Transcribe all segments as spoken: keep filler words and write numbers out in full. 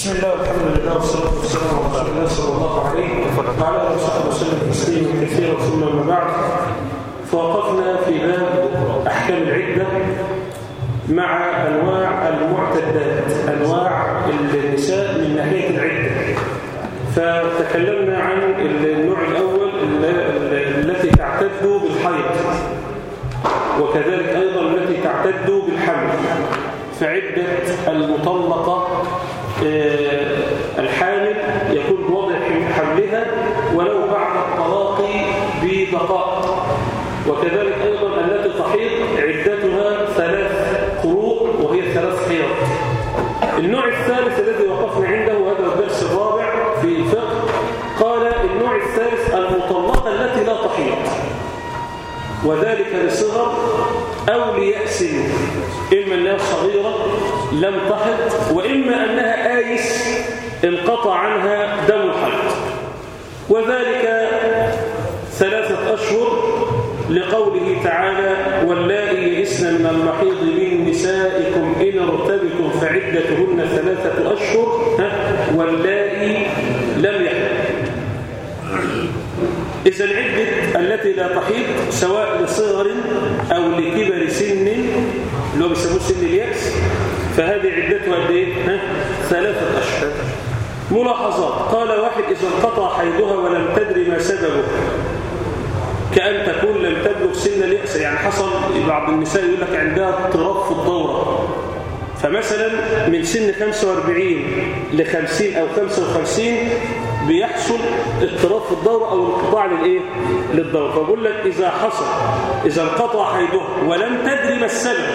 بسم الله والحمد لله والصلاة والسلام على رسول الله صلى الله عليه وعلى آله وصحبه وسلم تسليما كثيرا ثم ما بعد. فوقفنا في باب أحكام العدة مع أنواع المعتدات، أنواع النساء من ناحية العدة. فتكلمنا عن النوع الأول التي تعتد بالحيض، وكذلك أيضا التي تعتد بالحمل. فعدة المطلقة الحامل يكون بوضع حملها ولو بعد الطلاق بدقائق. وكذلك أيضا التي تحيض عدتها ثلاث قروء وهي ثلاث حيض. النوع الثالث الذي وقفنا عنده وهذا الدرس الرابع في الفقه، قال النوع الثالث المطلقة التي لا تحيض، وذلك لصغر أو ليأس، إما أنها صغيرة لم تحض، وإما أنها آيس انقطع عنها دم الحيض، وذلك ثلاثة أشهر لقوله تعالى: واللائي يئسن من المحيض من نسائكم إن ارتبتم فعدتهن ثلاثة أشهر واللائي لم يحضن. إذا العدة التي لا تحيض سواء لصغر أو لكبر سن اللي هو بيسموه سن اليأس، فهذه عدتها قد ايه؟ ثلاثة أشهر. ملاحظات: قال واحد: إذا انقطع حيضها ولم تدري ما سببه، كأن تكون لم تبلغ سن اليأس. يعني حصل بعض النساء يقول لك عندها اضطراب في الدورة، فمثلا من سن خمسة وأربعين ل خمسين أو خمسة وخمسين بيحصل اضطراب في الدورة أو انقطاع للإيه؟ للدورة. فبقول لك إذا حصل إذا انقطع حيضها ولم تدري ما السبب،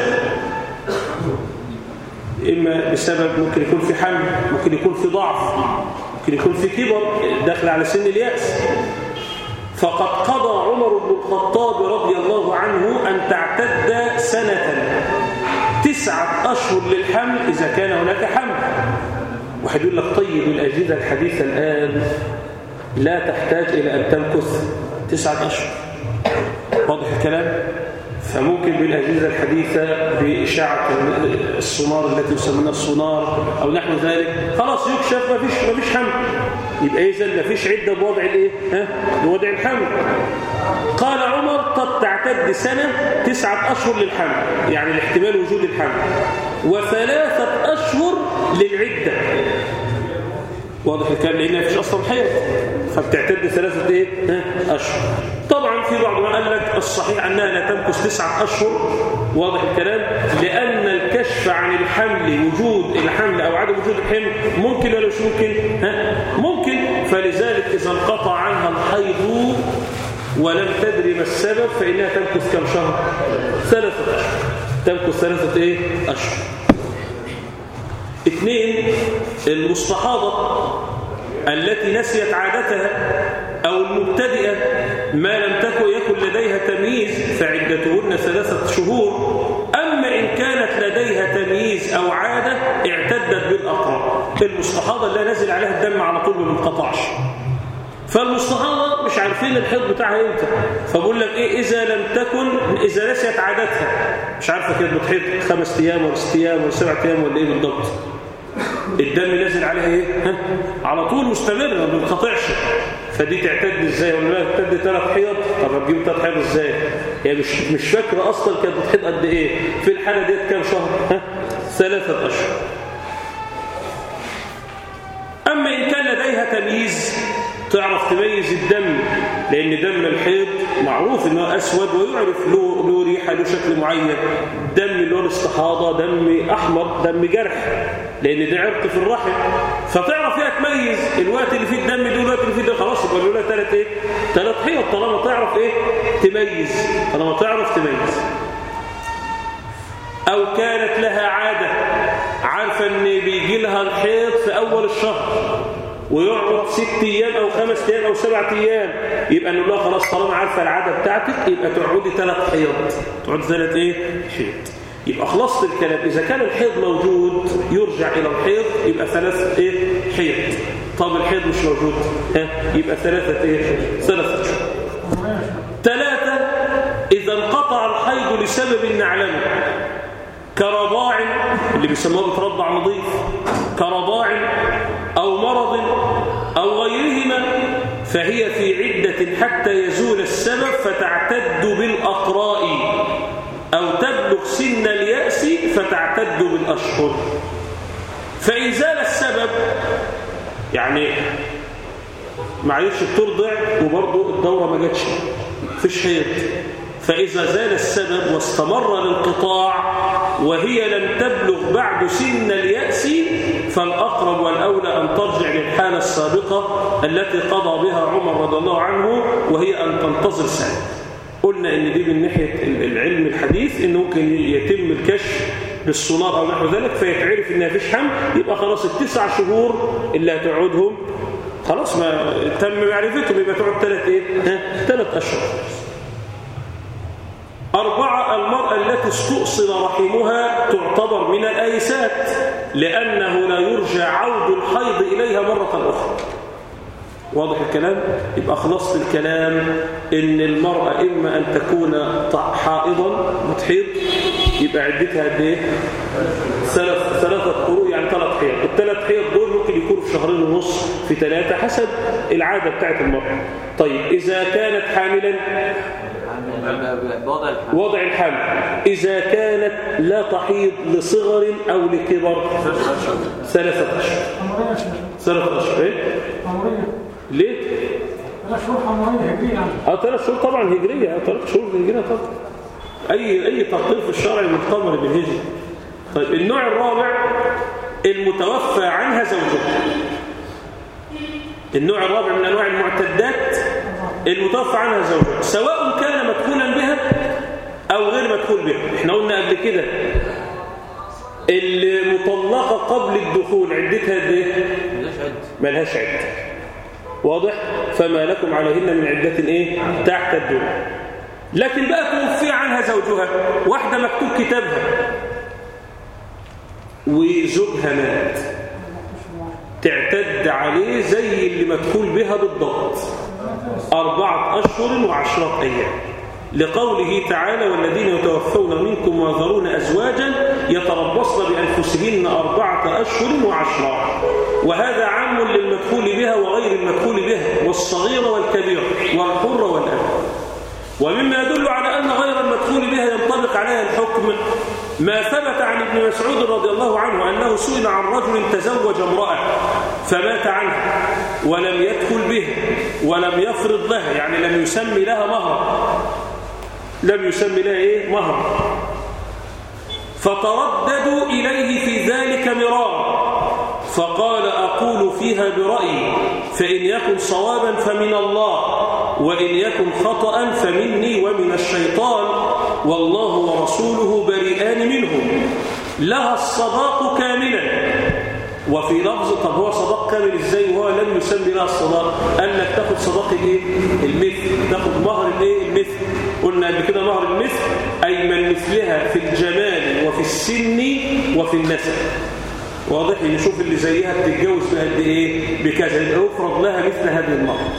إما بسبب ممكن يكون في حمل، ممكن يكون في ضعف، ممكن يكون في كبر داخل على سن اليأس، فقد قضى عمر بن الخطاب رضي الله عنه أن تعتد سنة تسعة أشهر للحمل إذا كان هناك حمل. واحد يقول لك: طيب الأجهزة الحديثة الآن لا تحتاج إلى أن تمكث تسعة أشهر، واضح الكلام؟ فممكن بالأجهزة الحديثة بإشعة السونار التي يسمونها السونار أو نحو ذلك خلاص يكشف ما فيش ما فيش حمل، يبقى إذا ما فيش عدة بوضع الإيه؟ ها؟ بوضع الحمل. قال عمر: قد تعتد سنة تسعة أشهر للحمل، يعني الاحتمال وجود الحمل، وثلاثة أشهر للعدة. واضح الكلام؟ لأن ما فيش أصلا حيض، فبتعتد ثلاثة إيه؟ أشهر. طبعا في بعض ما قال لك الصحيح أنها لا تمكث تسعة أشهر، واضح الكلام، لأن الكشف عن الحمل وجود الحمل أو عدم وجود الحمل ممكن ولا مش ممكن؟ ها؟ ممكن. فلذلك إذا انقطع عنها الحيض ولم تدري ما السبب فإنها تمكث كم شهر؟ ثلاثة أشهر. تمكث ثلاثة إيه؟ أشهر. اثنين: المستحاضة التي نسيت عادتها أو المبتدئة ما لم تكن يكن لديها تمييز فعدتهن ثلاثة شهور. أما إن كانت لديها تمييز أو عادة اعتدت بالأقراء. المستحاضة اللي نزل عليها الدم على طول ما انقطعش، فالمستحاضة مش عارفين الحيض بتاعها امتى، فبقول لك ايه: اذا لم تكن اذا نسيت عادتها، مش عارفه كانت بتحيض خمس ايام ولا ست ايام ولا سبع ايام ولا ايه بالضبط، الدم نازل عليها ايه؟ ها؟ على طول مستمر ما بينقطعش، فدي تعتد ازاي؟ ولا لا تعتد ثلاث حيض؟ طب هتجيب ثلاث حيض ازاي؟ هي يعني مش مش فاكره اصلا كانت بتحيض قد ايه في الحاله ديت كام شهر؟ ها؟ ثلاثه اشهر. اما ان كان لديها تمييز، تعرف تميز الدم، لأن دم الحيض معروف أنه أسود ويعرف له, له ريحة له شكل معين. دم اللي هو الاستحاضة دم أحمر، دم جرح، لأن ده عرق في الرحم، فتعرف فيها تميز الوقت اللي فيه الدم ده والوقت اللي فيه ده، خلاص يبقى له ثلاث إيه؟ ثلاث حيض طالما تعرف إيه؟ تميز، طالما تعرف تميز. أو كانت لها عادة، عارفة أن بيجي لها الحيض في أول الشهر ويقعد ست ايام او خمس ايام او سبع ايام، يبقى نقول لها خلاص طالما عارفه العاده بتاعتك يبقى تقعدي ثلاث حيض، تقعدي ثلاث ايه؟ حيض. يبقى خلصت الكلام. اذا كان الحيض موجود يرجع الى الحيض، يبقى ثلاث ايه؟ حيض. طب الحيض مش موجود، ها؟ يبقى ثلاثه ايه؟ ثلاثه اشهر. ثلاثه: اذا انقطع الحيض لسبب نعلمه، كرضاع اللي بيسموه بترضع نظيف، كرضاع أو مرض أو غيرهما فهي في عدة حتى يزول السبب فتعتد بالأقراء أو تبلغ سن اليأس فتعتد بالأشهر. فإن زال السبب يعني معلش بترضع وبرضه الدورة ما جاتش فيش حيض، فإذا زال السبب واستمر الانقطاع وهي لم تبلغ بعد سن اليأس فالأقرب والأولى أن ترجع للحالة السابقة التي قضى بها عمر رضي الله عنه وهي أن تنتظر سنة. قلنا إن دي من ناحية العلم الحديث إنه ممكن يتم الكشف بالسونار أو نحو ذلك فيتعرف إنها فيش حمل، يبقى خلاص التسع شهور اللي هتقعدهم خلاص ما تم معرفتهم يبقى تقعد ثلاث إيه؟ ثلاث أشهر. أربعة المرأة التي استؤصل رحمها تعتبر من الآيسات لأنه لا يرجى عود الحيض إليها مرة أخرى. واضح الكلام؟ يبقى خلاص الكلام إن المرأة إما أن تكون حائضا متحيض يبقى عدتها قد إيه؟ ثلاث ثلاثة قروء يعني ثلاث حيض. الثلاث حيض دول ممكن يكونوا في شهرين ونص في ثلاثة حسب العادة بتاعت المرأة. طيب إذا كانت حاملا وضع الحمل إذا كانت لا تحيض لصغر أو لكبر ثلاثة أشهر. ثلاثة أشهر إيه؟ ليه؟ ثلاث شهور حمرية هجرية. اه ثلاث شهور طبعا هجرية، اه ثلاث شهور هجرية طبعا. أي أي تقدير في الشرع مقتمر بالهجرة. طيب النوع الرابع المتوفى عنها زوجها. النوع الرابع من أنواع المعتدات المتوفى عنها زوجها سواء كان مدخولا بها أو غير مدخول بها. احنا قلنا قبل كده المطلقة قبل الدخول عدتها قد ايه؟ ملهاش عدة. واضح؟ فما لكم عليهن من عدة ايه؟ تعتدون. لكن بقى توفي عنها زوجها، واحدة مكتوب كتابها وزوجها مات، تعتد عليه زي اللي مدخول بها بالضبط أربعة أشهر وعشرة أيام لقوله تعالى والذين يتوفون منكم ويذرون أزواجا يتربصن بأنفسهن أربعة أشهر وعشرة. وهذا عام للمدخول بها وغير المدخول بها والصغير والكبير والحر والأب. ومما يدل على أن غير المدخول بها ينطبق عليها الحكم ما ثبت عن ابن مسعود رضي الله عنه أنه سئل عن رجل تزوج امرأة فمات عنها ولم يدخل بها ولم يفرض لها يعني لم يسمي لها مهر لم يسمي لها إيه؟ مهر فترددوا إليه في ذلك مرارا فقال أقول فيها برأيي فإن يكن صوابا فمن الله وإن يكن خطأ فمني ومن الشيطان والله ورسوله بريئان منه لها الصداق كاملا. وفي لفظ طب هو صداق كامل ازاي وهو لم يسمي لها الصداق؟ قال لك تاخد صداق الايه؟ المثل، تاخد مهر الايه؟ المثل. قلنا قبل كده مهر المثل اي من مثلها في الجمال وفي السن وفي النسب. واضح؟ نشوف اللي زيها بتتجوز بقد ايه بكذا يفرض لها مثل هذه المهر.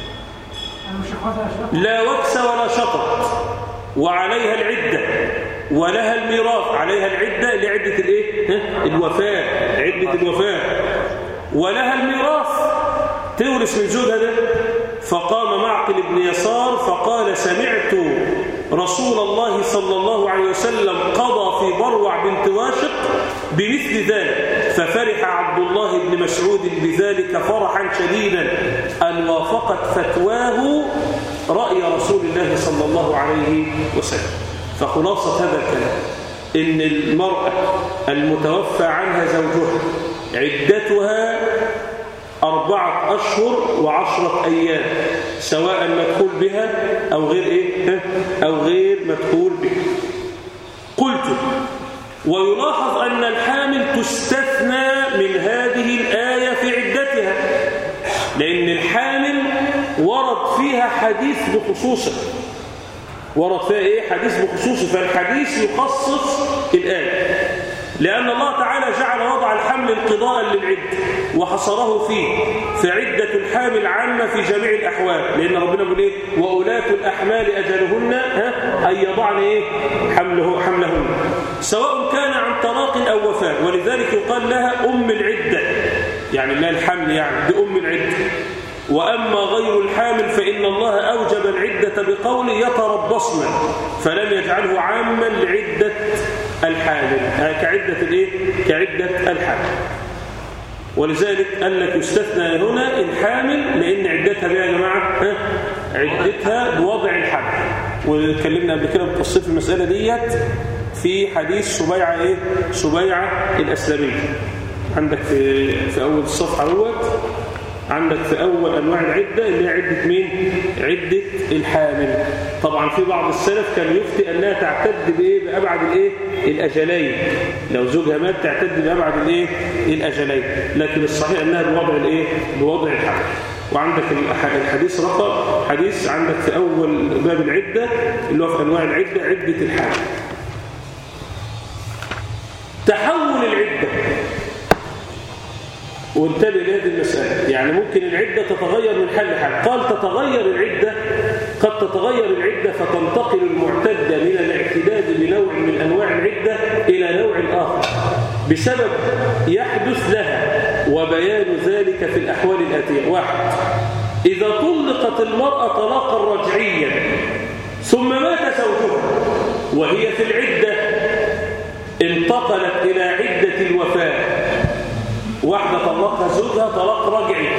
لا وكس ولا شطط وعليها العدة ولها الميراث. عليها العدة لعدة الايه؟ الوفاة، عدة الوفاة. ولها الميراث تورث من زوجها ده. فقام معقل بن يسار فقال سمعت رسول الله صلى الله عليه وسلم قضى في بروع بنت واشق بمثل ذلك ففرح عبد الله بن مسعود بذلك فرحا شديدا أن وافقت فتواه رأي رسول الله صلى الله عليه وسلم. فخلاصة هذا الكلام إن المرأة المتوفى عنها زوجها عدتها أربعة أشهر وعشرة أيام سواء مدخول بها أو غير إيه؟ أو غير مدخول بها. قلت ويلاحظ أن الحامل تستثنى من هذه الآية في عدتها لأن الحامل ورد فيها حديث بخصوصه ورد فيها إيه؟ حديث بخصوصه فالحديث يخصص الآية لأن الله تعالى جعل وضع الحمل انقضاء للعدة وحصره فيه فعدة الحامل عامة في جميع الأحوال لأن ربنا بيقول إيه وأولاة الأحمال أجلهن أن يضعن إيه حمله حملهن سواء كان عن طلاق طلاق أو وفاة، ولذلك يقال لها أم العدة، يعني لا الحمل يعني بأم العدة. وأما غير الحامل فإن الله أوجب العدة بقوله يتربصن، فلم يجعله عاما لعدة الحامل كعدة الإيه؟ كعدة الحامل. ولذلك قال لك يستثنى هنا الحامل لأن عدتها بها يا جماعة ها؟ عدتها بوضع الحمل، واتكلمنا قبل كده بالتفصيل في المسألة ديت في حديث سبيعة إيه؟ سبيعة الأسلمية. عندك في, في أول الصفحة اهوت، عندك في أول أنواع العدة اللي هي عدة مين؟ عدة الحامل. طبعا في بعض السلف كان يفتي أنها تعتد بإيه؟ بأبعد الإيه؟ الأجلين، لو زوجها مات تعتد بأبعد الإيه؟ الأجلين، لكن الصحيح أنها بوضع الإيه؟ بوضع الحمل. وعندك الحديث رقم حديث عندك في أول باب العدة اللي هو في أنواع العدة عدة الحامل. تحول العدة، وانتبه لهذه المسألة، يعني ممكن العدة تتغير من حال لحال. قال تتغير العدة، قد تتغير العدة فتنتقل المعتدة من الاعتداد بنوع من أنواع العدة إلى نوع آخر بسبب يحدث لها، وبيان ذلك في الأحوال الآتية. واحد، إذا طلقت المرأة طلاقا رجعيا ثم مات زوجها وهي في العدة انتقلت إلى عدة الوفاة. واحدة طلقها زوجها طلاق رجعي،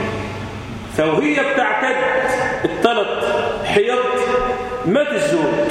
فوهي بتعتد الثلاث حيض مات الزوج،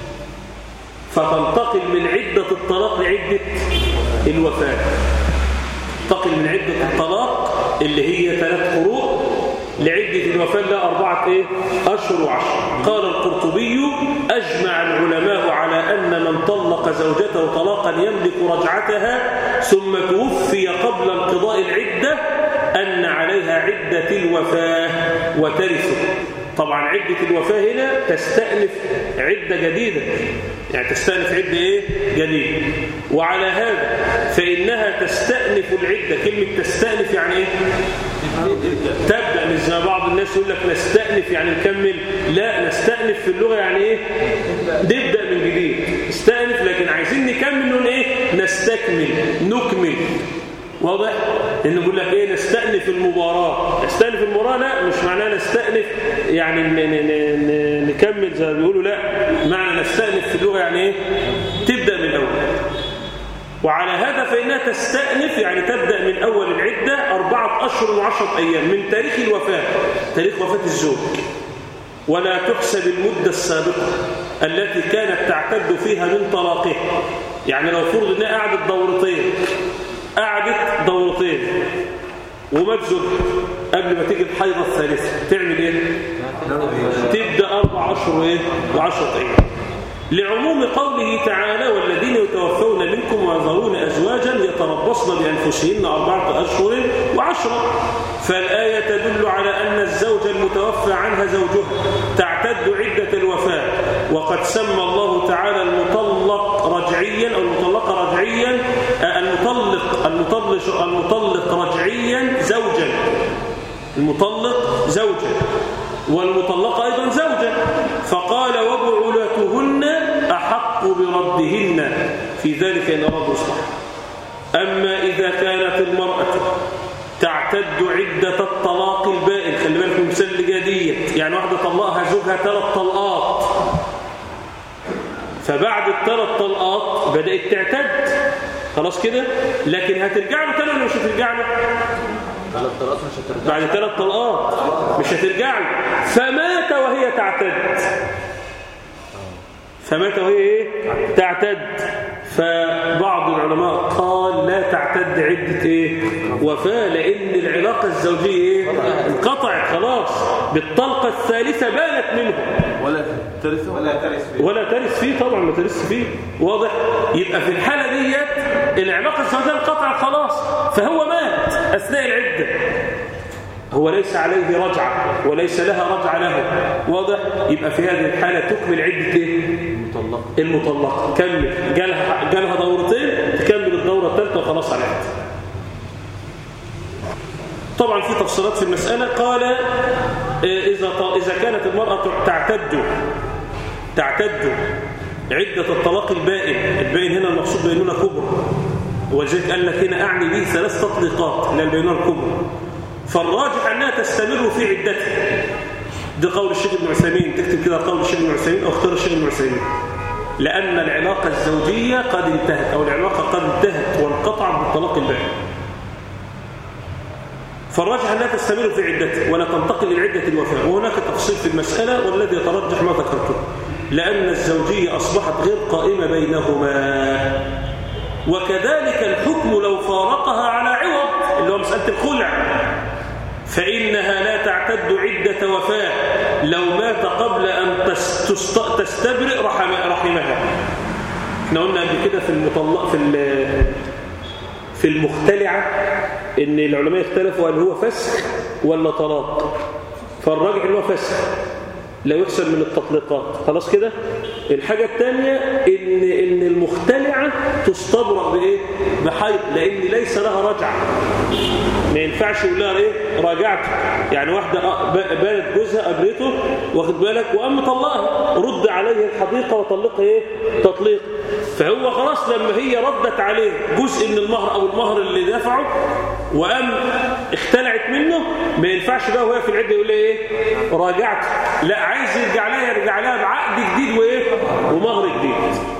فتنتقل من عدة الطلاق لعدة الوفاة. تنتقل من عدة الطلاق اللي هي ثلاث قروء لعدة الوفاة لها أربعة إيه؟ أشهر وعشر. قال القرطبي أجمع العلماء على أن من طلق زوجته طلاقا يملك رجعتها ثم توفي قبل انقضاء العدة أن عليها عدة الوفاة وترثه. طبعا عدة الوفاة هنا تستأنف عدة جديدة، يعني تستأنف عدة إيه؟ جديدة. وعلى هذا فإنها تستأنف العدة. كلمة تستأنف يعني إيه؟ تبدأ. مش زي بعض الناس يقول لك نستأنف يعني نكمل، لا، نستأنف في اللغة يعني إيه؟ نبدأ من جديد. استأنف لكن عايزين نكمل نقول إيه؟ نستكمل، نكمل. واضح؟ إنه بيقول لك إيه؟ نستأنف المباراة. نستأنف المباراة لا، مش معناه نستأنف يعني ن ن ن نكمل زي ما بيقولوا، لا، معنى نستأنف في اللغة يعني إيه؟ تبدأ من الأول. وعلى هذا فإنها تستأنف يعني تبدأ من أول العدة أربعة أشهر وعشرة أيام من تاريخ الوفاة، تاريخ وفاة الزوج، ولا تحسب المدة السابقة التي كانت تعتد فيها من طلاقه. يعني لو فرض أنها قعدت دورتين قعدت دورتين ومات زوجها قبل ما تيجي الحيضة الثالثة، تعمل إيه؟ تبدأ أربع أشهر إيه؟ وعشرة أيام، لعموم قوله تعالى والذين يتوفون منكم ويذرون أزواجا يتربصن بأنفسهن أربعة أشهر وعشرة. فالآية تدل على أن الزوج المتوفى عنها زوجها تعتد عدة الوفاة، وقد سمى الله تعالى المطلق رجعيا أو المطلق رجعيا المطلق المطلق المطلق رجعيا زوجا، المطلق زوجا، والمطلقة أيضا زوجا، فقال وبعولتهن أحق بردهن في ذلك إن أرادوا إصلاحا. أما إذا كانت المرأة تعتد عدة الطلاق البائن، خلي بالك من المثال اللي جديد، يعني واحدة طلقها زوجها ثلاث طلقات، فبعد الثلاث طلقات بدأت تعتد خلاص كده، لكن هترجع له تاني ولا مش هترجع له؟ بعد ثلاث طلقات مش هترجع له. فمات وهي تعتد، فمات وهي ايه؟ تعتد. فبعض العلماء قال لا تعتد عدة ايه؟ وفاة، لأن العلاقة الزوجية ايه؟ انقطعت خلاص بالطلقة الثالثة بانت منه، ولا ترث ولا ترث فيه ولا ترث فيه طبعا، ما ترث فيه. واضح؟ يبقى في الحالة ديت العلاقة الزوجية انقطعت خلاص، فهو مات أثناء العدة، هو ليس عليه رجعة وليس لها رجعة له. واضح؟ يبقى في هذه الحالة تكمل عدة ايه؟ المطلقة. المطلقة كمل، جالها جالها دورتين، تكمل الدورة الثالثة وخلاص على عدة. طبعا في تفصيلات في المسألة. قال إذا إذا كانت المرأة تعتد تعتد عدة الطلاق البائن، البائن هنا المقصود بينونة كبرى، ولذلك قال لك هنا أعني به ثلاث تطليقات إلى البينونة الكبرى. فالراجح أنها تستمر في عدتها. ده قول الشيخ ابن عثيمين، تكتب كده قول الشيخ ابن عثيمين أو اختار الشيخ ابن عثيمين. لأن العلاقة الزوجية قد انتهت، أو العلاقة قد انتهت وانقطعت بالطلاق البائن. فالراجح أنها تستمر في عدتها ولا تنتقل إلى عدة الوفاة. وهناك تفصيل في المسألة والذي يترجح ما ذكرته، لأن الزوجية أصبحت غير قائمة بينهما. وكذلك الحكم لو فارقها على عوض اللي هو مسألة الخلع، فإنها لا تعتد عدة وفاة لو مات قبل أن تستبرئ رحمها. احنا قلنا قبل كده في المطلق في في المختلعة إن العلماء اختلفوا هل هو فسخ ولا طلاق. فالراجح اللي هو فسخ لا يحسن من التطليقات. خلاص كده. الحاجة الثانية إن إن المختلعة تستبرأ بإيه؟ بحيض، لأن ليس لها رجعة. ما ينفعش يقول لها إيه؟ راجعت. يعني واحدة بانت جوزها أبرته واخد بالك وقام مطلقها، رد عليه الحديقة وطلقها إيه؟ تطليق. فهو خلاص لما هي ردت عليه جزء من المهر أو المهر اللي دفعه وقام اختلعت منه، ما ينفعش بقى وهي في العدة يقول لها إيه؟ راجعت. لا، عايز يرجع لها يرجع لها بعقد جديد وايه ومهر جديد.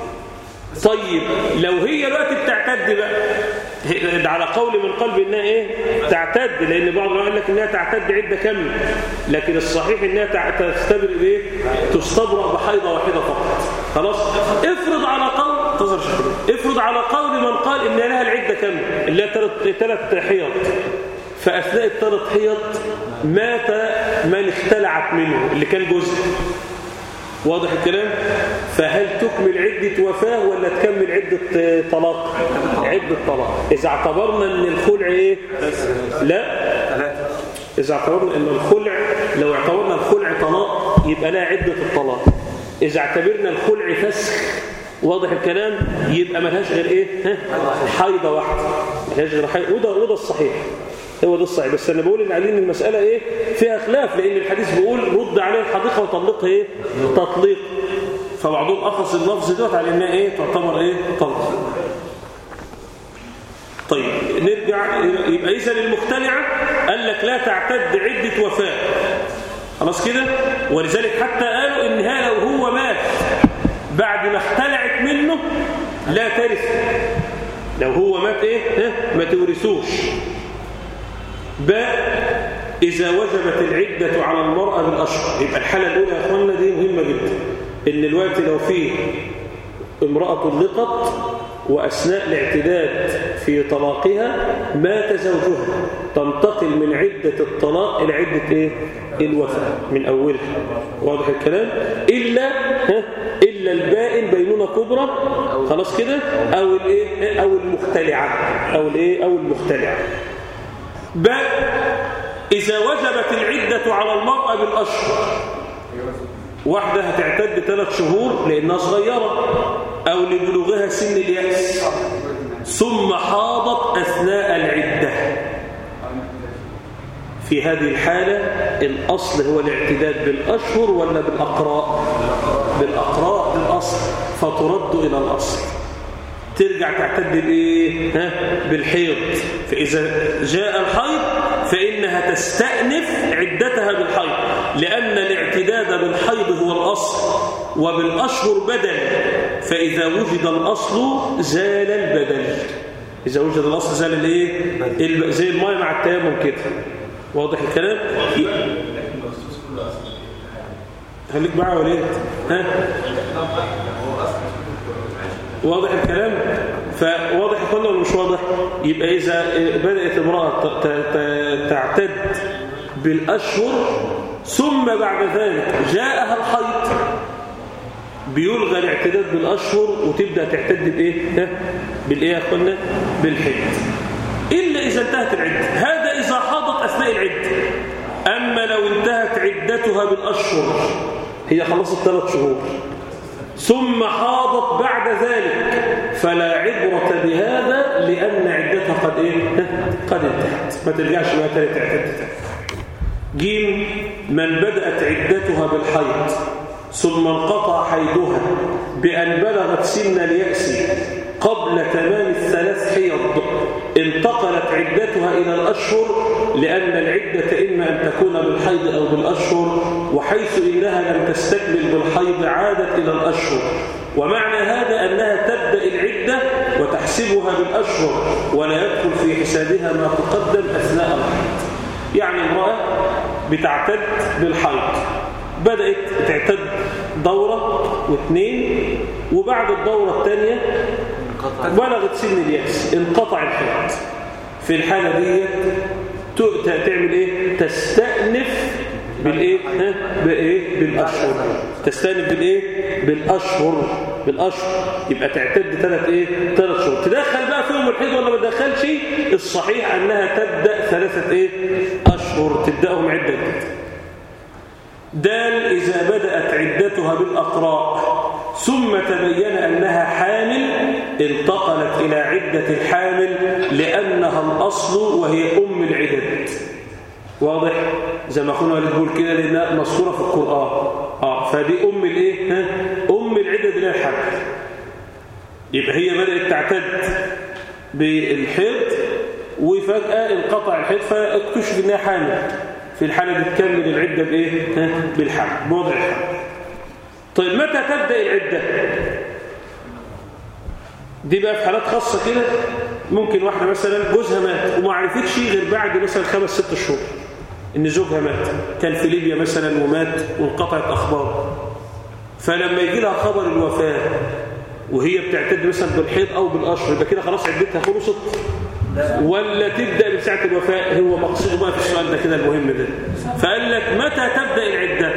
طيب لو هي دلوقتي بتعتد بقى على قول من قلب انها ايه تعتد، لان بعض العلماء قال لك انها تعتد عده كامله، لكن الصحيح انها تستبرئ بايه تستبرأ بحيضه واحده فقط. خلاص. افرض على قول تظهر شكله افرض على قول من قال ان لها العده كامله اللي هي ثلاث حيض، فأثناء الثلاث حيض مات من اختلعت منه اللي كان جزء. واضح الكلام؟ فهل تكمل عدة وفاة ولا تكمل عدة طلاق؟ عدة طلاق. إذا اعتبرنا أن الخلع إيه؟ لا. إذا اعتبرنا أن الخلع لو اعتبرنا الخلع طلاق يبقى لها عدة الطلاق. إذا اعتبرنا الخلع فسخ واضح الكلام يبقى ملهاش غير إيه؟ ها؟ حيضة واحدة. ملهاش غير حيضة. وده وده الصحيح. هو ده الصحيح. بس انا بقول ان عايزين المساله ايه فيها خلاف، لان الحديث بيقول رد عليه الحديقه وطلقها ايه تطليق. فبعضهم اخص اللفظ دوت على انها ايه تعتبر ايه طلق. طيب نرجع. يبقى اذا المختلعه قال لك لا تعتد عده وفاه. خلاص كده. ولذلك حتى قالوا انها لو هو مات بعد ما اختلعت منه لا ترث. لو هو مات ايه ها ما تورثوش. باء إذا وجبت العدة على المرأة بالأشهر. يبقى الحالة الأولى يا أخوانا دي مهمة جدا، إن الوقت لو فيه امرأة طلقت وأثناء الاعتداد في طلاقها مات زوجها، تنتقل من عدة الطلاق إلى عدة إيه؟ الوفاة من أولها. واضح الكلام؟ إلا ها إلا البائن بينونة كبرى. خلاص كده. أو الإيه أو المختلعة أو الإيه أو المختلعة. باء إذا وجبت العدة على المرأة بالأشهر. واحدة هتعتد ثلاث شهور لأنها صغيرة أو لبلوغها سن اليأس، ثم حاضت أثناء العدة. في هذه الحالة الأصل هو الاعتداد بالأشهر ولا بالأقراء؟ بالأقراء بالأصل، فترد إلى الأصل. ترجع تعتد بايه ها بالحيض. فاذا جاء الحيض فانها تستأنف عدتها بالحيض، لان الاعتداد بالحيض هو الاصل وبالاشهر بدل. فاذا وجد الاصل زال البدل. اذا وجد الاصل زال الايه زي الماء مع التيمم كده. واضح الكلام؟ خليك معايا يا وليد. ها واضح الكلام؟ فواضح يا اخوانا ولا مش واضح؟ يبقى إذا بدأت امرأة تعتد بالأشهر ثم بعد ذلك جاءها الحيض بيلغى الاعتداد بالأشهر وتبدأ تعتد بإيه؟ بالإيه يا اخوانا؟ بالحيض. إلا إذا انتهت العدة. هذا إذا حاضت أثناء العدة. أما لو انتهت عدتها بالأشهر، هي خلصت ثلاث شهور ثم حاضت بعد ذلك، فلا عبرة بهذا لأن عدتها قد إيه؟ قد انتهت. ما ترجعش بقى تاني تعتد. جيم من بدأت عدتها بالحيض ثم انقطع حيضها بأن بلغت سن اليأس قبل تمام الثلاث حيض انتقلت عدتها إلى الأشهر، لأن العدة إما أن تكون بالحيض أو بالأشهر، وحيث إنها لم تستكمل بالحيض عادت إلى الأشهر. ومعنى هذا أنها تبدأ العدة وتحسبها بالأشهر ولا يدخل في حسابها ما تقدم أثناء الحيض. يعني امرأة بتعتد بالحيض، بدأت تعتد دورة واثنين، وبعد الدورة الثانية بلغت سن اليأس انقطع الحيض. في الحالة دي تعمل ايه؟ تستأنف بالايه؟ بايه؟ بالاشهر. تستأنف بالايه؟ بالاشهر. بالاشهر يبقى تعتد ثلاث ايه؟ ثلاث شهور. تدخل بقى فيهم الحيض ولا ما تدخلش؟ الصحيح انها تبدأ ثلاثة ايه؟ اشهر، تبدأهم عدة. دال إذا بدأت عدتها بالأقراء ثم تبين أنها حامل انتقلت إلى عدة الحامل لأنها الأصل وهي أم العدد. واضح؟ زي ما أخونا بنقول كده لأنها مذكورة في القرآن. آه فدي أم الإيه؟ ها؟ أم العدد اللي هي الحمل. يبقى هي بدأت تعتد بالحيض وفجأة انقطع الحيض فاكتشف أنها حامل. في الحالة دي تكمل العدة بإيه؟ بالحمل، بوضع الحمل. طيب متى تبدأ العدة؟ دي بقى في حالات خاصة كده. ممكن واحدة مثلا جوزها مات وما عرفتش غير بعد مثلا خمس ست شهور إن زوجها مات، كان في ليبيا مثلا ومات وانقطعت أخباره، فلما يجي لها خبر الوفاة وهي بتعتد مثلا بالحيض أو بالأشهر يبقى كده خلاص عدتها خلصت، ولا تبدأ من ساعة الوفاة؟ هو مقصود بقى في السؤال ده كده المهم ده. فقال لك متى تبدأ العدة؟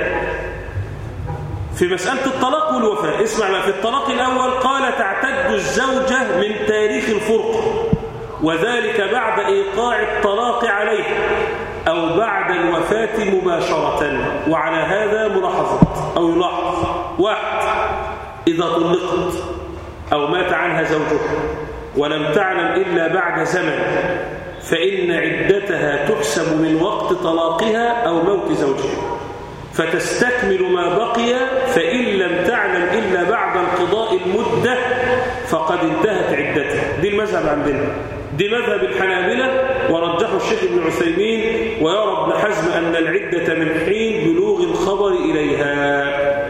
في مسألة الطلاق والوفاة. اسمع بقى، في الطلاق الأول قال تعتد الزوجة من تاريخ الفرقة، وذلك بعد إيقاع الطلاق عليه أو بعد الوفاة مباشرة. وعلى هذا ملاحظات أو يلاحظ: واحد، إذا طلقت أو مات عنها زوجها ولم تعلم إلا بعد زمن فإن عدتها تحسب من وقت طلاقها أو موت زوجها، فتستكمل ما بقي، فإن لم تعلم إلا بعد انقضاء المدة فقد انتهت عدتها. دي المذهب عندنا، دي مذهب الحنابلة ورجحه الشيخ ابن عثيمين، ويرى ابن حزم أن العدة من حين بلوغ الخبر إليها.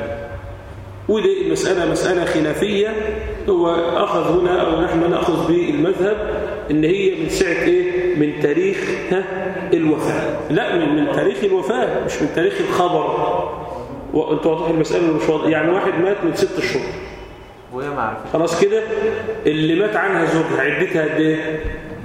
ودي المسألة مسألة خلافية، هو أخذ هنا أو نحن نأخذ بالمذهب إن هي من ساعة إيه؟ من تاريخ ها الوفاة. لا، من, من تاريخ الوفاة مش من تاريخ الخبر. وأنت واضح المسألة مش واضح. يعني واحد مات من ست شهور وهي ما عرفت، خلاص كده اللي مات عنها زوجها عدتها قد إيه؟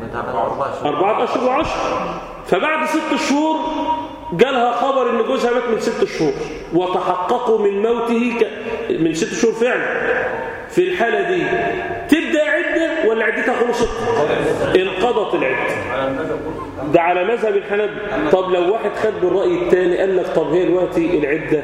أربعة أشهر وعشر. فبعد ست شهور جالها خبر إن جوزها مات من ست شهور وتحققوا من موته ك... من ست شهور فعلا. في الحالة دي تبدأ عدة ولا عدتها خلصت؟ انقضت العدة. ده على مذهب الحنابلة. طب لو واحد خد بالرأي الثاني قال لك طب هي دلوقتي العدة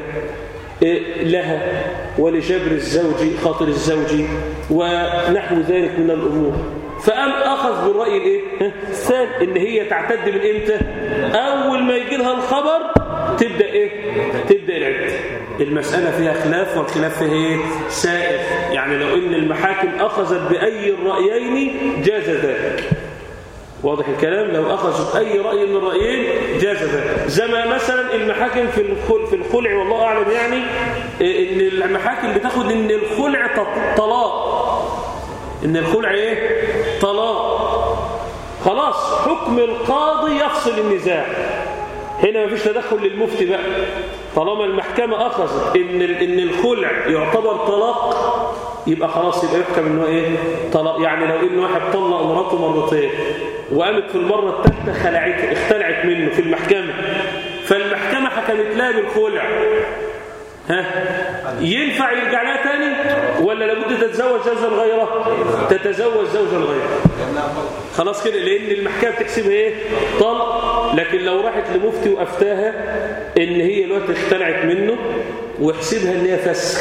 لها ولجبر الزوج خاطر الزوج ونحو ذلك من الأمور، فقام أخذ بالرأي الايه؟ الثاني إن هي تعتد من إمتى؟ أول ما يجي لها الخبر تبدأ إيه؟ تبدأ العدة. المسألة فيها خلاف، والخلاف فيها إيه؟ سائر. يعني لو إن المحاكم أخذت بأي الرأيين جاز ذلك. واضح الكلام؟ لو أخذت أي رأي من الرأيين جاز ذلك. زي ما مثلا المحاكم في الخلع, في الخلع والله أعلم، يعني إن المحاكم بتاخد إن الخلع طلاق، إن الخلع إيه؟ طلاق. خلاص حكم القاضي يفصل النزاع. هنا مفيش تدخل للمفتي بقى، طالما المحكمة أخذت إن إن الخلع يعتبر طلاق يبقى خلاص يبقى يحكم إنه إيه؟ طلاق. يعني لو إن واحد طلق مراته مرتين وقامت في المرة الثالثة خلعت اختلعت منه في المحكمة، فالمحكمة حكمت لها بالخلع، ها ينفع يرجع لها تاني ولا لابد تتزوج زوجا غيره؟ تتزوج زوجا غيره. خلاص كده، لان المحكمه بتحسبها ايه؟ طلق. لكن لو راحت لمفتي وافتاها ان هي الوقت اختلعت منه ويحسبها ان هي فسخ،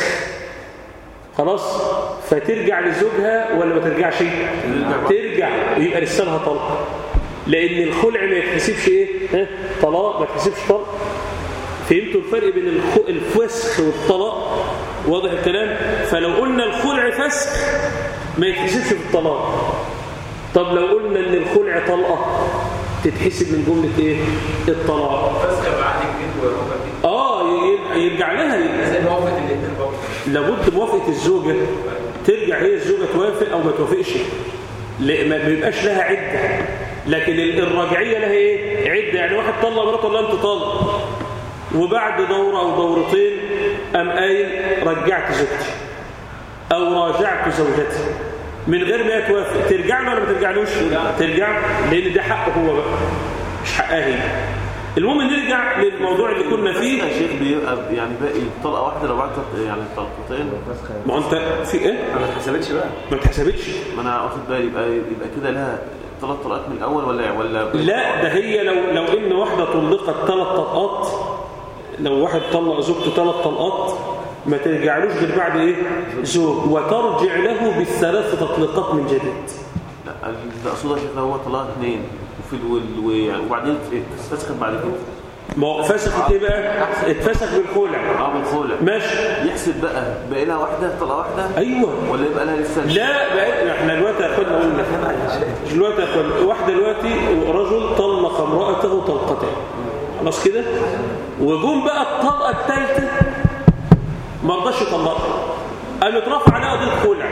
خلاص فترجع لزوجها ولا ما ترجعش؟ ترجع، ويبقى لسه لها طلق، لان الخلع ما يتحسبش ايه؟ ها طلاق، ما يتحسبش طلق. فهمتوا الفرق بين الفسخ والطلاق؟ واضح الكلام؟ فلو قلنا الخلع فسخ ما يتحسبش في الطلاق. طب لو قلنا ان الخلع طلقه تتحسب من جمله ايه؟ الطلاق. فسخ بعد جديد وربع جديد. اه يرجع لها زي موافقه الاثنين برضه. لابد موافقه الزوجه، ترجع هي الزوجه توافق او ما توافقش، ما بيبقاش لها عده. لكن الرجعيه لها ايه؟ عده. يعني واحد طلق مراته ولا انت طالق، وبعد دوره او دورتين قام قايل رجعت زوجتي او راجعت زوجتي من غير ما توافق، ترجع له ولا ما ترجعلوش؟ ترجع، لان ده حقه هو بقى مش حقها هي. المهم نرجع للموضوع اللي كنا فيه. يا شيخ بيبقى يعني باقي طلقه واحده لو بعد يعني طلقتين. ما انت في ايه؟ ما اتحسبتش بقى. ما اتحسبتش. ما انا واخد بالي يبقى يبقى كده لها ثلاث طلقات من الاول ولا ولا لا، ده هي لو لو ان واحده طلقت ثلاث طلقات، لو واحد طلق زوجته ثلاث طلقات ما ترجعلوش غير بعد ايه؟ زوج، وترجع له بالثلاث تطليقات من جديد. لا اللي اقصده يا شيخ هو طلقها اثنين وفي ال... وبعدين اتفسخت بعد كده. ما هو فسخت ايه بقى؟ اتفسخ بالخلع. اه بالخلع ماشي. يحسب بقى باقي لها واحده طلقه واحده. ايوه. ولا يبقى لها لسه؟ لا بقى احنا دلوقتي اخدنا قلنا دلوقتي اخدنا واحده دلوقتي رجل طلق امراته طلقتين، خلاص كده، وجم بقى الطلقه الثالثه ما رضاش يطلقها، قام اترفع عليها قضيه خلع،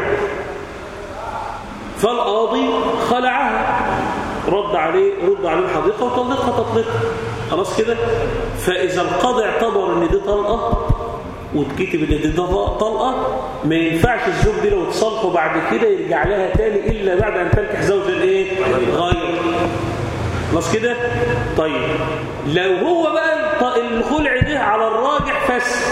فالقاضي خلعها، رد عليه رد عليه الحديقه وطلقها تطليقها، خلاص كده. فاذا القاضي اعتبر ان دي طلقه وتكتب ان دي طلقه، ما ينفعش الزوج دي لو اتصالحوا بعد كده يرجع لها تاني الا بعد ان تنكح زوجا ايه؟ غير. خلاص كده. طيب لو هو بقى الخلع ده على الراجح فسخ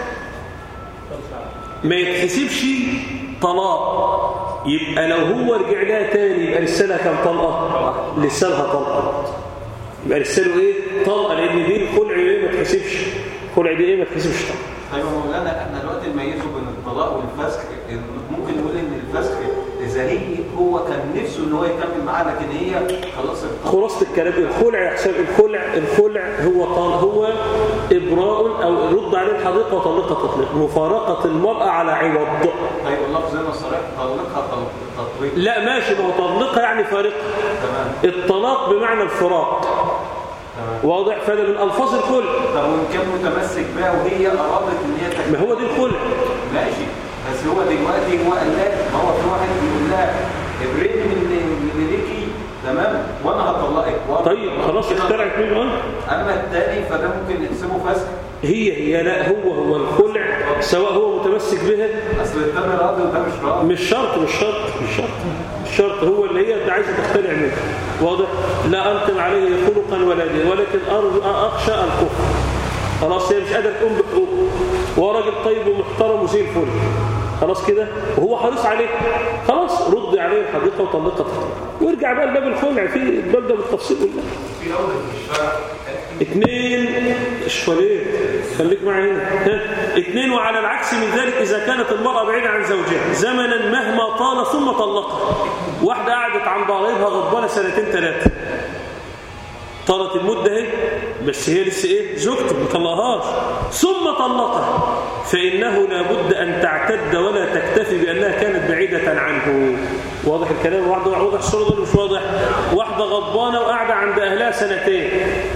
ما يتحسبش طلاق، يبقى لو هو رجع لها تاني يبقى لسه لها كام طلقه؟ لسه لها طلقه، يبقى لسه له ايه؟ طلقه، لان دي الخلع ايه؟ ما تحسبش. الخلع دي ايه؟ ما تحسبش طلقه. طيب يا مولانا احنا دلوقتي نميزه بين الطلاق والفسخ. ممكن نقول ان الفسخ اذا هي هو كان نفسه ان هو يكمل معاها لكن هي خلاص. خلاصه الكلام الخلع يحسب الخلع الخلع هو طال هو ابراء او رد عليه الحديقه وطلقها تطليق، مفارقه المراه على عوض. طيب اللفظ هنا صريح طلقها تطليق. لا ماشي، ما هو طلقها يعني فارقه. تمام. الطلاق بمعنى الفراق. تمام. واضح؟ فده من الفاظ الخلع. طب وان كان متمسك بها وهي ارادت ان هي تكمل. ما هو دي الخلع. ماشي، بس هو دلوقتي هو قال لها، ما هو في واحد بيقول لها ابرئني من من ليكي تمام وانا هطلقك. طيب خلاص اخترعت منه. اما الثاني فده ممكن نحسبه فسخ. هي هي لا هو هو الخلع سواء هو متمسك بها. اصل الثاني راضي وده مش راضي. مش شرط مش شرط مش شرط مش شرط هو اللي هي عايزه تخترع منه. واضح؟ لا انقم عليه خلقا ولا دين ولكن اخشى الكفر. خلاص هي مش قادره تقوم بحقوقه، هو راجل طيب ومحترم وزي الفل، خلاص كده، وهو حريص عليه، خلاص رد عليه الحديقه وطلقها وارجع بقى لباب الخلع في الباب ده بالتفصيل كله. في اول الشرع اثنين اشوالين خليك معي هنا. اثنين وعلى العكس من ذلك اذا كانت المراه بعيده عن زوجها زمنا مهما طال ثم طلقها. واحده قعدت عند قرايبها غضبانه سنتين ثلاثه، طالت المده اهي بس هي لسه ايه؟ زوجته ما طلقهاش، ثم طلقها، فانه لابد ان تعتد ولا تكتفي بانها كانت بعيده عنه. واضح الكلام؟ واحده واضح الصوره ده مش واضح؟ واحده غضبانه وقاعده عند اهلها سنتين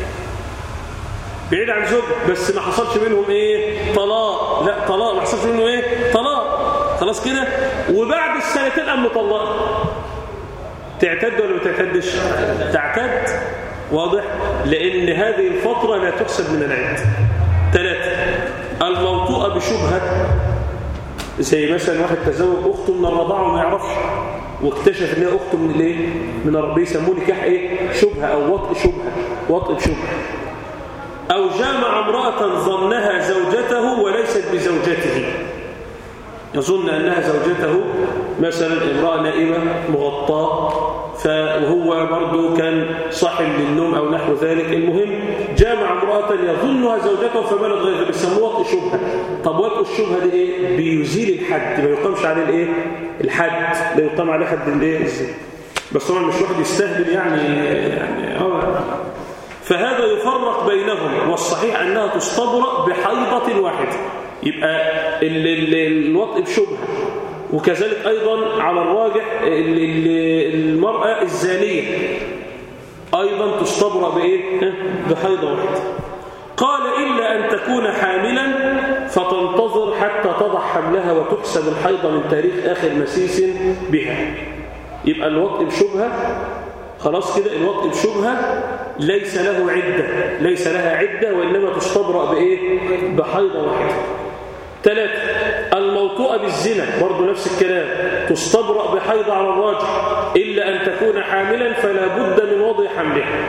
بعيد عن زوج بس ما حصلش منهم ايه؟ طلاق. لا طلاق ما حصلش منه ايه؟ طلاق، خلاص كده، وبعد السنتين قام مطلقها، تعتد ولا ما تعتدش؟ تعتد. واضح؟ لأن هذه الفترة لا تحسب من العدة. ثلاثة، الموطوءة بشبهة، زي مثلا واحد تزوج أخته من الرضاعة وما يعرفش واكتشف إنها أخته من الايه؟ من الرضاعة، بيسموه نكاح ايه؟ شبهة أو وطء شبهة، وطء بشبهة. أو جامع امرأة ظنها زوجته وليست بزوجته، يظن أنها زوجته، مثلا امرأة نائمة مغطاة فهو برضه كان صاحب للنوم أو نحو ذلك، المهم جامع امرأة يظنها زوجته فبلغ غيره، بيسموه وطء شبهة. طب وطء الشبهة دي إيه؟ بيزيل الحد، ما يقامش عليه الإيه؟ الحد، لا يقام عليه حد الإيه؟ بس طبعا مش واحد يستهبل يعني يعني آه. فهذا يفرق بينهم، والصحيح أنها تستبرأ بحيضة واحدة. يبقى ال ال الوطء بشبهة، وكذلك أيضا على الراجح ال ال المرأة الزانية أيضا تستبرأ بإيه؟ بحيضة واحدة. قال إلا أن تكون حاملا فتنتظر حتى تضع حملها وتحسب الحيضة من تاريخ آخر مسيس بها. يبقى الوطء بشبهة خلاص كده، الوطء بشبهة ليس له عدة، ليس لها عدة، وإنما تستبرأ بإيه؟ بحيضة واحدة. ثلاثة، الموطوءة بالزنا برضو نفس الكلام، تستبرأ بحيضة على الراجح، إلا أن تكون حاملا فلا بد من وضع حملها.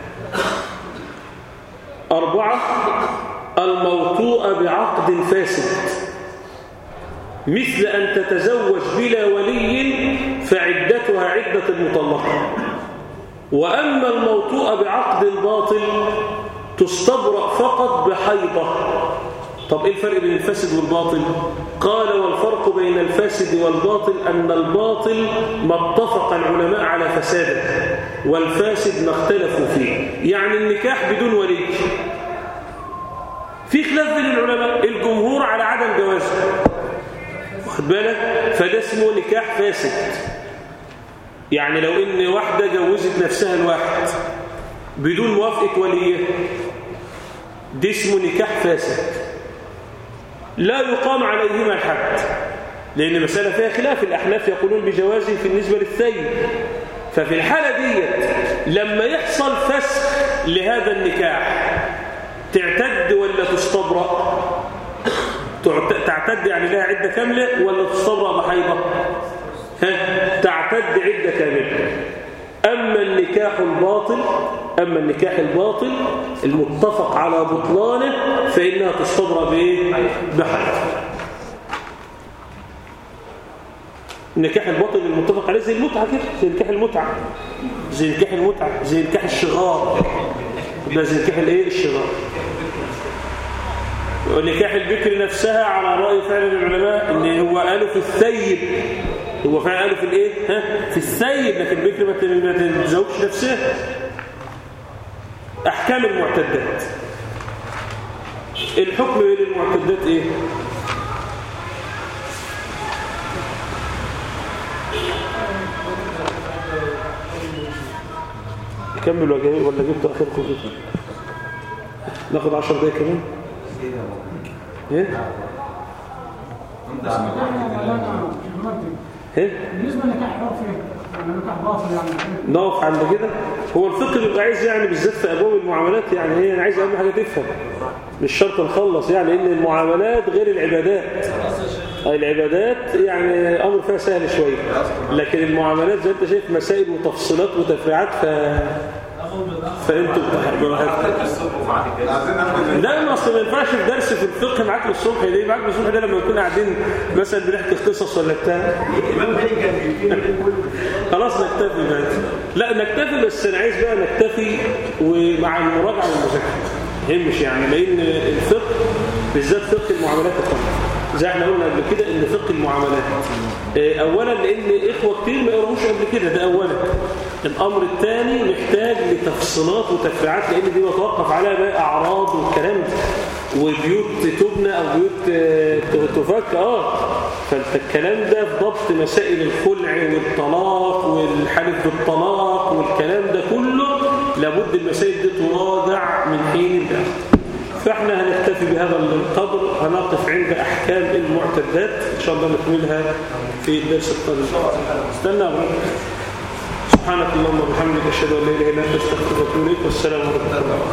أربعة، الموطوءة بعقد فاسد، مثل أن تتزوج بلا ولي فعدتها عدة المطلقة. وأما الموطوءة بعقد باطل تستبرأ فقط بحيضة. طب إيه الفرق بين الفاسد والباطل؟ قال والفرق بين الفاسد والباطل أن الباطل ما اتفق العلماء على فساده، والفاسد ما اختلفوا فيه. يعني النكاح بدون ولي في خلاف بين العلماء، الجمهور على عدم جوازه، واخد بالك؟ فده اسمه نكاح فاسد. يعني لو ان واحدة جوزت نفسها لواحد بدون موافقة وليه، ده اسمه نكاح فاسد، لا يقام عليهما الحد، لأن المسألة فيها خلاف. الأحناف يقولون بجوازه في النسبة للثيب. ففي الحالة ديت لما يحصل فسخ لهذا النكاح تعتد ولا تستبرأ؟ تعتد يعني لها عدة كاملة ولا تستبرأ بحيضة؟ تعتد عدة كاملة. أما النكاح الباطل أما النكاح الباطل المتفق على بطلانه فإنها تستبرأ بإيه؟ بحيضة. النكاح الباطل المتفق عليه زي المتعة كده، زي نكاح المتعة، زي نكاح المتعة، زي نكاح الشغار، ده زي نكاح الايه؟ الشغار. ونكاح البكر نفسها على رأي فعلا العلماء ان هو قالوا في الثيب، هو فعلا قالوا في الايه؟ ها؟ في الثيب، لكن البكر ما تتزوجش نفسها. احكام المعتدات، الحكم بين المعتدات ايه؟ كمل ولا جبت اخركم كده؟ ناخد عشر دقايق كمان. ايه ايه بالنسبه لنكاح عرفي يعني نكاح باطل يعني نقف عند كده. هو الفقه بيبقى عايز يعني بالذات في ابواب المعاملات، يعني هي انا عايز اهم حاجه تفهم، مش شرط نخلص يعني، لان المعاملات غير العبادات. العبادات يعني امر فيها سهل شويه، لكن المعاملات زي انت شايف مسائل وتفصيلات وتفريعات. ف فانتوا لا، اصل ما ينفعش في درس في الفقه معاك للصبح. ليه معاك للصبح؟ ده لما نكون قاعدين مثلا بنحكي قصص ولا بتاع. خلاص نكتفي بقى. لا نكتفي، بس انا عايز بقى نكتفي ومع المراجعه والمذاكره مش يعني، لان الفقه بالذات فقه المعاملات الطبيعيه زي احنا قلنا قبل كده ان فقه المعاملات اولا لان اخوه كتير ما يقروش قبل كده، ده اولا. الامر الثاني محتاج لتفصيلات وتفريعات، لان دي بتوقف عليها بقى اعراض والكلام ده، وبيوت تبنى او بيوت تفك. اه فانت الكلام ده في ضبط مسائل الخلع والطلاق والحلف بالطلاق والكلام ده كله لابد المسائل دي تراجع من حين لاخر. فاحنا هنكتفي بهذا القدر، هنقف عند احكام المعتدات ان شاء الله نكملها في الدرس القادم. استنى يا سبحانك اللهم وبحمدك اشهد ان لا اله الا انت استغفرك واتوب اليك، والسلام عليكم.